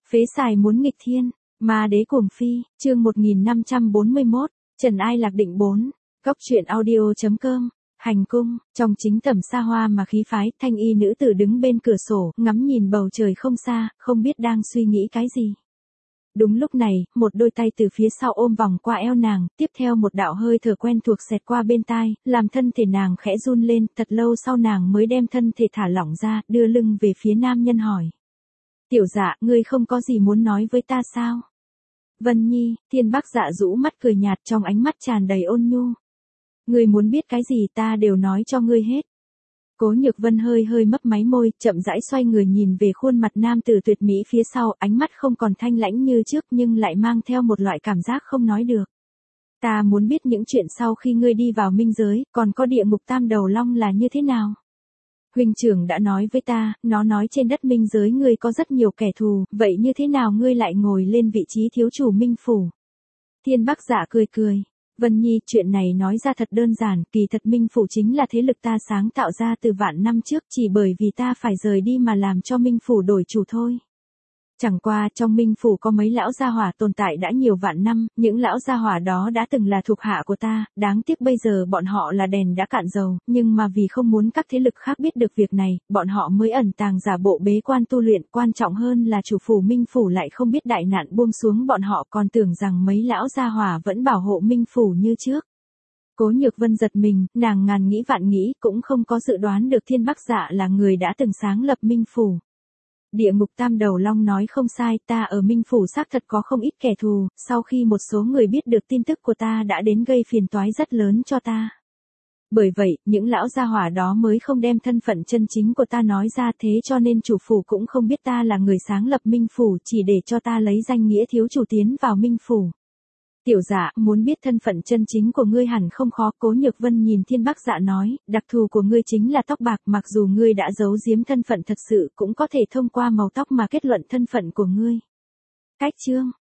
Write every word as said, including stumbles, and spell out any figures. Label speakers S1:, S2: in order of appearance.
S1: Phế xài muốn nghịch thiên, ma đế cuồng phi, chương một nghìn năm trăm bốn mươi mốt, Trần Ai Lạc Định bốn, Cốc truyện audio.com, hành cung, trong chính tẩm xa hoa mà khí phái, thanh y nữ tử đứng bên cửa sổ, ngắm nhìn bầu trời không xa, không biết đang suy nghĩ cái gì. Đúng lúc này, một đôi tay từ phía sau ôm vòng qua eo nàng, tiếp theo một đạo hơi thở quen thuộc xẹt qua bên tai, làm thân thể nàng khẽ run lên, thật lâu sau nàng mới đem thân thể thả lỏng ra, đưa lưng về phía nam nhân hỏi. Tiểu Dạ, ngươi không có gì muốn nói với ta sao? Vân Nhi, Thiên Bắc Dạ rũ mắt cười nhạt, trong ánh mắt tràn đầy ôn nhu. Ngươi muốn biết cái gì ta đều nói cho ngươi hết. Cố Nhược Vân hơi hơi mấp máy môi, chậm rãi xoay người nhìn về khuôn mặt nam tử tuyệt mỹ phía sau, ánh mắt không còn thanh lãnh như trước nhưng lại mang theo một loại cảm giác không nói được. Ta muốn biết những chuyện sau khi ngươi đi vào minh giới, còn có địa ngục tam đầu long là như thế nào? Huynh trưởng đã nói với ta, nó nói trên đất minh giới ngươi có rất nhiều kẻ thù, vậy như thế nào ngươi lại ngồi lên vị trí thiếu chủ minh phủ? Thiên Bắc Dạ cười cười. Vân Nhi, chuyện này nói ra thật đơn giản, kỳ thật minh phủ chính là thế lực ta sáng tạo ra từ vạn năm trước, chỉ bởi vì ta phải rời đi mà làm cho minh phủ đổi chủ thôi. Chẳng qua trong minh phủ có mấy lão gia hỏa tồn tại đã nhiều vạn năm, những lão gia hỏa đó đã từng là thuộc hạ của ta, đáng tiếc bây giờ bọn họ là đèn đã cạn dầu, nhưng mà vì không muốn các thế lực khác biết được việc này, bọn họ mới ẩn tàng giả bộ bế quan tu luyện, quan trọng hơn là chủ phủ minh phủ lại không biết đại nạn buông xuống, bọn họ còn tưởng rằng mấy lão gia hỏa vẫn bảo hộ minh phủ như trước. Cố Nhược Vân giật mình, nàng ngàn nghĩ vạn nghĩ cũng không có dự đoán được Thiên Bắc Dạ là người đã từng sáng lập minh phủ. Địa ngục tam đầu long nói không sai, ta ở minh phủ xác thật có không ít kẻ thù, sau khi một số người biết được tin tức của ta đã đến gây phiền toái rất lớn cho ta. Bởi vậy, những lão gia hỏa đó mới không đem thân phận chân chính của ta nói ra, thế cho nên chủ phủ cũng không biết ta là người sáng lập minh phủ, chỉ để cho ta lấy danh nghĩa thiếu chủ tiến vào minh phủ. Tiểu Dạ, muốn biết thân phận chân chính của ngươi hẳn không khó. Cố Nhược Vân nhìn Thiên Bắc Dạ nói, đặc thù của ngươi chính là tóc bạc, mặc dù ngươi đã giấu giếm thân phận thật sự cũng có thể thông qua màu tóc mà kết luận thân phận của ngươi. Cách chương,